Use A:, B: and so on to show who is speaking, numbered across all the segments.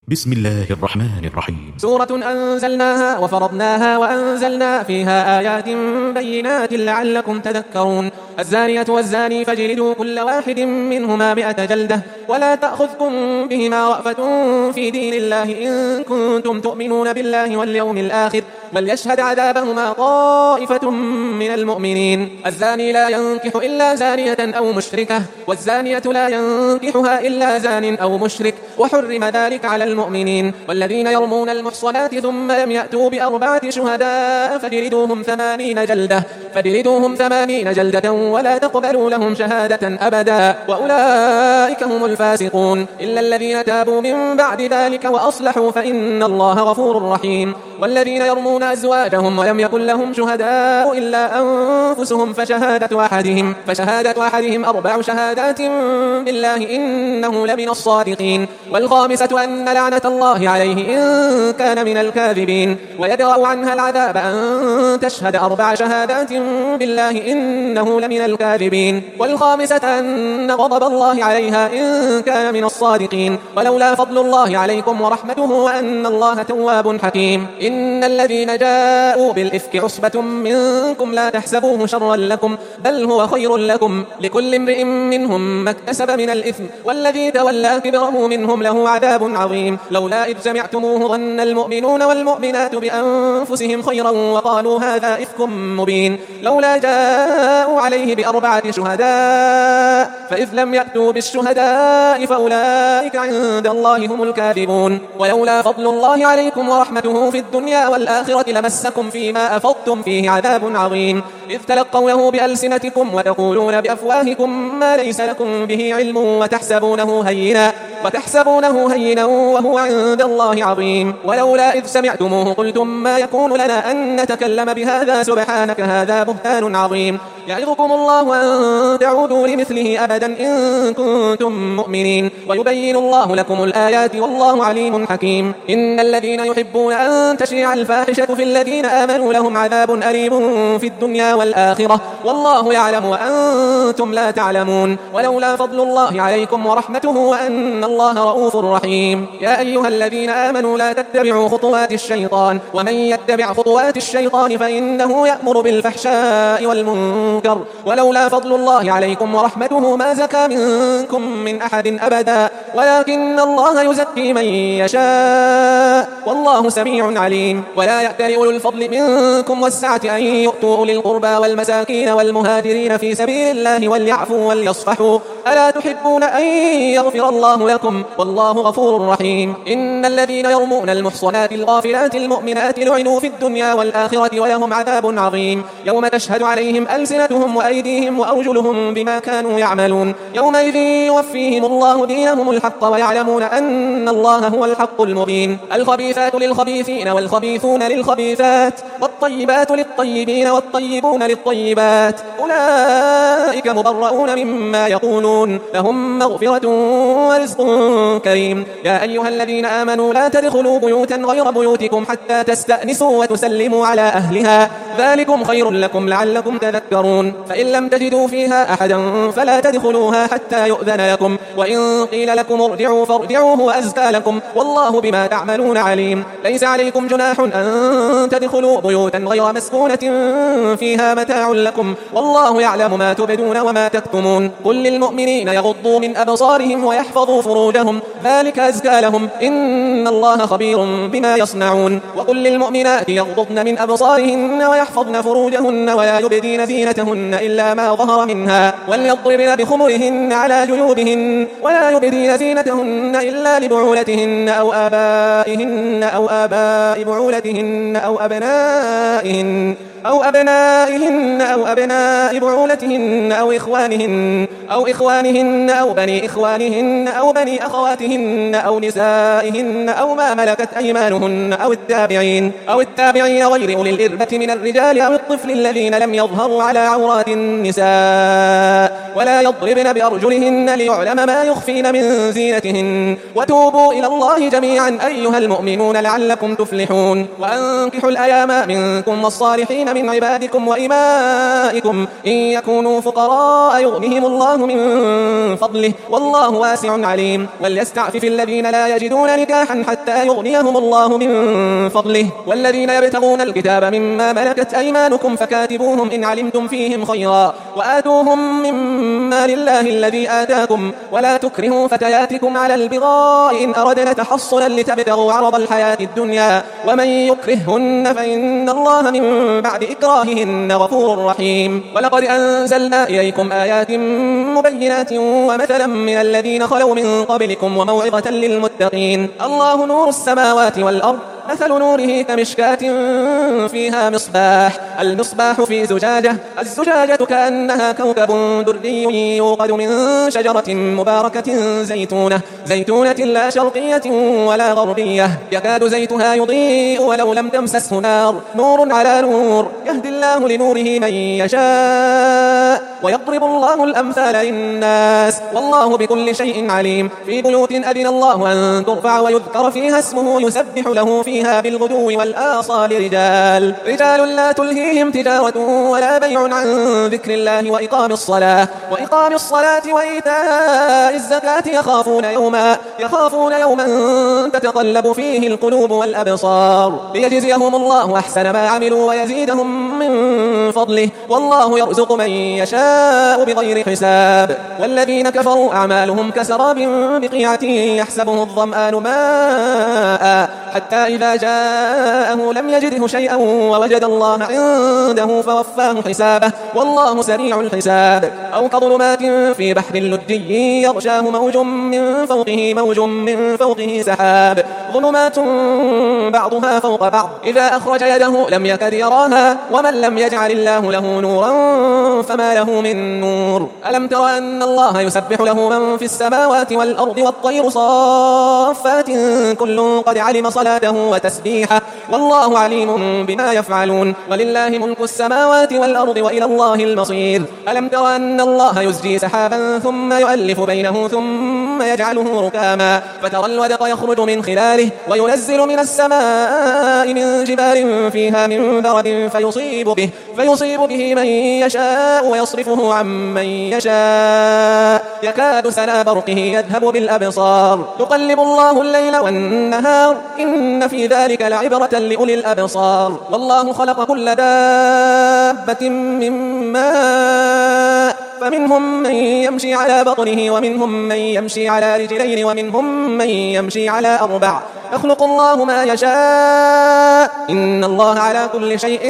A: بسم الله الرحمن الرحيم.
B: سورة أنزلناها وفرضناها وأنزلنا فيها آيات بينات لعلكم تذكرون. الزانية والزاني فاجلدوا كل واحد منهما 100 جلدة ولا تأخذكم بهما رأفة في دين الله إن كنتم تؤمنون بالله واليوم الآخر وليشهد عذابهما طائفة من المؤمنين. الزاني لا ينكح إلا زانية أو مشركة والزانية لا ينكحها إلا زان أو مشرك وحرم ذلك على المؤمنين. والذين يرمون المحصنات ثم لم يأتوا ب4 شهداء فجلدوهم 80 جلدة ولا تقبلوا لهم شهادة أبدا وأولئك هم الفاسقون إلا الذين تابوا من بعد ذلك وأصلحوا فإن الله غفور رحيم. والذين يرمون أزواجهم ولم يكن لهم شهداء إلا أنفسهم فشهادة أحدهم 4 شهادات بالله إنه لمن الصادقين. والخامسة أن لعنة الله عليه إن كان من الكاذبين. ويدرأ عنها العذاب أن تشهد 4 شهادات بالله إنه لمن الكاذبين. والخامسة أن غضب الله عليها إن كان من الصادقين. ولولا فضل الله عليكم ورحمته وأن الله تواب حكيم. إن الذين جاءوا بالإفك عصبة منكم لا تحسبوه شرا لكم بل هو خير لكم لكل امرئ منهم ما اكتسب من الإثم والذي تولى كبره منهم له عذاب عظيم. لولا إذ سمعتموه ظن المؤمنون والمؤمنات بأنفسهم خيرا وقالوا هذا إفك مبين. لولا جاءوا عليه ب4 شهداء فإذ لم يأتوا بالشهداء فأولئك عند الله هم الكاذبون. ولولا فضل الله عليكم ورحمته في الدنيا والآخرة لمسكم فيما أفضتم فيه عذاب عظيم إذ تلقونه بألسنتكم وتقولون بأفواهكم ما ليس لكم به علم وتحسبونه هينا وهو عند الله عظيم. ولولا إذ سمعتموه قلتم ما يكون لنا أن نتكلم بهذا سبحانك هذا بهتان عظيم. يعظكم الله أن تعودوا لمثله أبدا إن كنتم مؤمنين ويبين الله لكم الآيات والله عليم حكيم. إن الذين يحبون أن تشيع الفاحشة في الذين آمنوا لهم عذاب أليم في الدنيا والآخرة والله يعلم وأنتم لا تعلمون. ولولا فضل الله عليكم ورحمته وأن الله رؤوف رحيم. يا أيها الذين آمنوا لا تتبعوا خطوات الشيطان ومن يتبع خطوات الشيطان فإنه يأمر بالفحشاء والمنكر ولولا فضل الله عليكم ورحمته ما زكى منكم من أحد أبدا ولكن الله يزكي من يشاء والله سميع عليم. ولا يأتل أولو الفضل منكم والسعة أن يؤتوا أولي القربى والمساكين والمهاجرين في سبيل الله وليعفوا وليصفحوا ألا تحبون أن يغفر الله لكم والله غفور رحيم. إن الذين يرمون المحصنات الغافلات المؤمنات لعنوا في الدنيا والآخرة ولهم عذاب عظيم يوم تشهد عليهم ألسنتهم وأيديهم وأرجلهم بما كانوا يعملون يومئذ يوفيهم الله دينهم الحق ويعلمون أن الله هو الحق المبين. الخبيثات للخبيثين والخبيثون للخبيثات والطيبات للطيبين والطيبون للطيبات أولئك مبرؤون مما يقولون لهم مغفرة ورزق كريم. يا أيها الذين آمنوا لا تدخلوا بيوتا غير بيوتكم حتى تستأنسوا وتسلموا على أهلها ذلكم خير لكم لعلكم تذكرون. فإن لم تجدوا فيها أحدا فلا تدخلوها حتى يؤذن لكم وإن قيل لكم ارجعوا فارجعوا هو أزكى لكم والله بما تعملون عليم. ليس عليكم جناح أن تدخلوا بيوتا غير مسكونة فيها متاع لكم والله يعلم ما تبدون وما تكتمون. قل للمؤمنين يغضوا من أبصارهم ويحفظوا فروجهم ذلك أزكى لهم إن الله خبير بما يصنعون. وقل للمؤمنات يغضضن من أبصارهن ويحفظن فروجهن ولا يبدين زينتهن إلا ما ظهر منها وليضربن بخمرهن على جيوبهن ولا يبدين زينتهن إلا لبعولتهن أو آبائهن أو آباء بعولتهن أو أبنائهن أو أبناء بعولتهن أو إخوانهن أو بني إخوانهن أو بني أخواتهن أو نسائهن أو ما ملكت أيمانهن أو التابعين غير أولي الإربة من الرجال أو الطفل الذين لم يظهروا على عورات النساء ولا يضربن بأرجلهن ليعلم ما يخفين من زينتهن. وتوبوا إلى الله جميعا أيها المؤمنون لعلكم تفلحون. وأنكحوا الأيام منكم والصالحين الصالحين من عبادكم وإمائكم إن يكونوا فقراء يغنهم الله من فضله والله واسع عليم. وليستعفف الذين لا يجدون نكاحا حتى يغنيهم الله من فضله والذين يبتغون الكتاب مما ملكت أيمانكم فكاتبوهم إن علمتم فيهم خيرا وآتوهم مما لله الذي آتاكم ولا تكرهوا فتياتكم على البغاء إن أردنا تحصنا لتبتغوا عرض الحياة الدنيا ومن يكرههن فإن الله من بعد إكراههن غفور رحيم. ولقد أنزلنا إليكم آيات مبينات ومثلا من الذين خلوا من قبلكم وموعظة للمتقين. الله نور السماوات والأرض مثل نوره كمشكاة فيها مصباح المصباح في زجاجة الزجاجة كأنها كوكب دري يوقد من شجرة مباركة زيتونة لا شرقية ولا غربية يكاد زيتها يضيء ولو لم تمسسه نور على نور يهدي الله لنوره من يشاء ويضرب الله الأمثال للناس والله بكل شيء عليم. في بيوت أذن الله أن ترفع ويذكر فيها اسمه يسبح له فيها بالغدو والآصال رجال لا تلهيهم تجارة ولا بيع عن ذكر الله وإقام الصلاة وإيتاء الزكاة يخافون يوما تتقلب فيه القلوب والأبصار ليجزيهم الله أحسن ما عملوا ويزيدهم من فضله والله يرزق من يشاء بغير حساب. والذين كفروا أعمالهم كسراب بقيعة يحسبه الظمآن ماء حتى إذا جاءه لم يجده شيئا ووجد الله عنده فوفاه حسابه والله سريع الحساب. أو كظلمات في بحر لجي يغشاه موج من فوقه سحاب ظلمات بعضها فوق بعض إذا أخرج يده لم يكد يراها ومن لم يجعل الله له نورا فما له من نور. ألم تر أن الله يسبح له من في السماوات والأرض والطير صافات كل قد علم صلاته وتسبيحه والله عليم بما يفعلون. ولله ملك السماوات والأرض وإلى الله المصير. ألم تر أن الله يزجي سحابا ثم يؤلف بينه ثم يجعله ركاما فترى الودق يخرج من خلاله وينزل من السماء من جبال فيها من برد فيصيب به من يشاء ويصرفه عن من يشاء يكاد سنا برقه يذهب بالأبصار يقلب الله الليل والنهار إن في ذلك لعبرة لأولي الأبصار. والله خلق كل دابة من ماء فمنهم من يمشي على بطنه ومنهم من يمشي على رجلين ومنهم من يمشي على أربع يخلق الله ما يشاء إن الله على كل شيء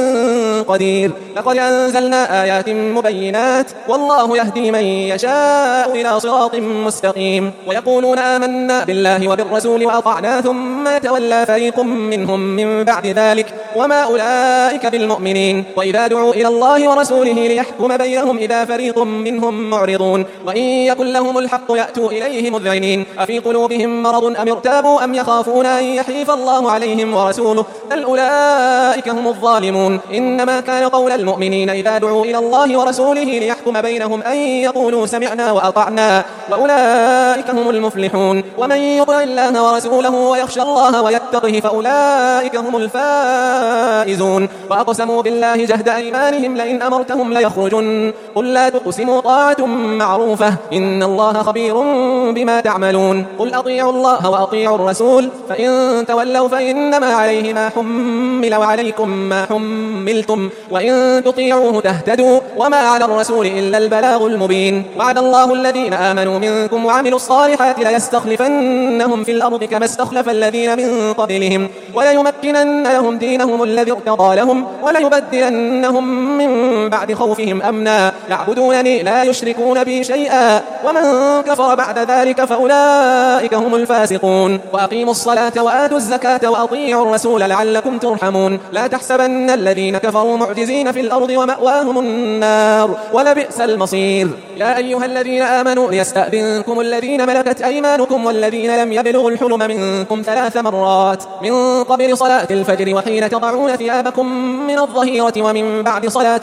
B: قدير. لقد أنزلنا آيات مبينات والله يهدي من يشاء إلى صراط مستقيم. ويقولون آمنا بالله وبالرسول وأطعنا ثم يتولى فريق منهم من بعد ذلك وما أولئك بالمؤمنين. وإذا دعوا إلى الله ورسوله ليحكم بينهم إذا فريق منهم معرضون وإن يكن لهم الحق يأتوا إليه مذعنين أفي قلوبهم مرض أم ارتابوا أم يخافون أن يحيف الله عليهم ورسوله بل أولئك هم الظالمون. إنما كان قول المؤمنين إذا دعوا إلى الله ورسوله ليحكم بينهم أن يقولوا سمعنا وأطعنا وأولئك هم المفلحون. ومن يطع الله ورسوله ويخشى الله ويتقه فأولئك هم الفائزون. وأقسموا بالله جهد أيمانهم لئن أمرتهم ليخرجن قل لا تقسموا طاعة معروفة إن الله خبير بما تعملون. قل أطيعوا الله وأطيعوا الرسول فإن تولوا فإنما عليه ما حمل وعليكم ما حملتم وإن تطيعوه تهتدوا وما على الرسول إلا البلاغ المبين. وعد الله الذين آمنوا منكم وعملوا الصالحات ليستخلفنهم في الأرض كما استخلف الذين من قبلهم وليمكنن لهم دينهم الذي ارتضى لهم وليبدلنهم من بعد خوفهم أمنا يعبدونني لا يشركون بي شيئا ومن كفر بعد ذلك فأولئك هم الفاسقون. وأقيموا الصلاة وآتوا الزكاة وأطيعوا الرسول لعلكم ترحمون. لا تحسبن الذين كفروا معجزين في الأرض ومأواهم النار ولبئس المصير. يا أيها الذين آمنوا ليستأذنكم الذين ملكت أيمانكم والذين لم يبلغوا الحلم منكم 3 مرات من قبل صلاة الفجر وحين تضعون ثيابكم من الظهيرة ومن بعد صلاة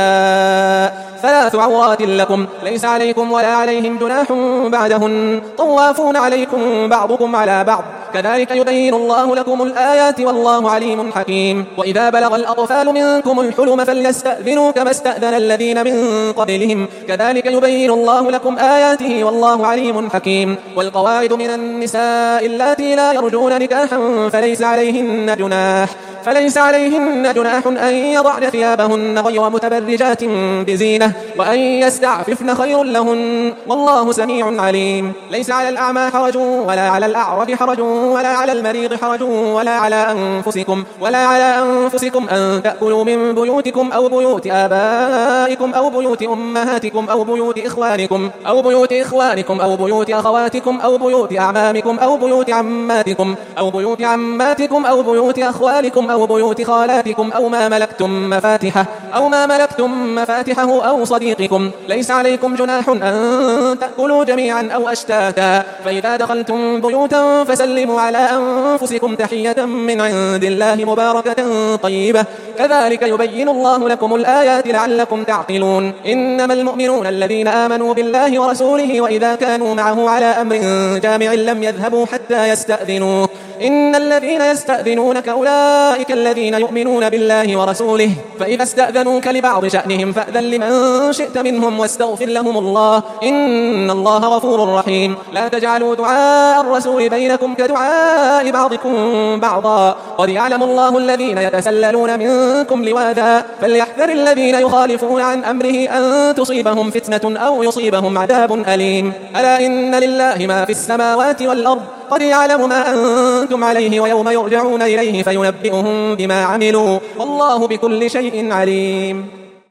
B: العشاء 3 عورات لكم ليس عليكم ولا عليهم جناح بعدهن طوافون عليكم بعضكم على بعض كذلك يبين الله لكم الآيات والله عليم حكيم. وإذا بلغ الأطفال منكم الحلم فليستأذنوا كما استأذن الذين من قبلهم كذلك يبين الله لكم آياته والله عليم حكيم. والقواعد من النساء اللاتي لا يرجون نكاحا فليس عليهن جناح أن يضعن ثيابهن غير متبرجات بزينة وأن يستعففن خير لهن والله سميع عليم. ليس على الأعمى حرج ولا على الأعرج حرج ولا على المريض حرج ولا على أنفسكم أن تأكلوا من بيوتكم أو بيوت آبائكم أو بيوت أمهاتكم أو بيوت إخوانكم أو بيوت أخواتكم أو بيوت أعمامكم أو بيوت عماتكم أو بيوت أخوالكم أو بيوت خالاتكم أو ما ملكتم مفاتحه أو صديقكم. ليس عليكم جناح أن تأكلوا جميعا أو أشتاتا فإذا دخلتم بيوتا فسلموا على أنفسكم تحية من عند الله مباركة طيبة كذلك يبين الله لكم الآيات لعلكم تعقلون. إنما المؤمنون الذين آمنوا بالله ورسوله وإذا كانوا معه على أمر جامع لم يذهبوا حتى يستأذنوه إن الذين يستأذنونك أولئك الذين يؤمنون بالله ورسوله فإذا استأذنوك لبعض شأنهم فأذن لمن شئت منهم واستغفر لهم الله إن الله غفور رحيم. لا تجعلوا دعاء الرسول بينكم كدعاء بعضكم بعضا قد يعلم الله الذين يتسللون منكم لواذا فليحذر الذين يخالفون عن أمره أن تصيبهم فتنة أو يصيبهم عذاب أليم. ألا إن لله ما في السماوات والأرض قد يعلم ما أنتم عليه ويوم يرجعون إليه فينبئهم بما عملوا والله بكل شيء عليم.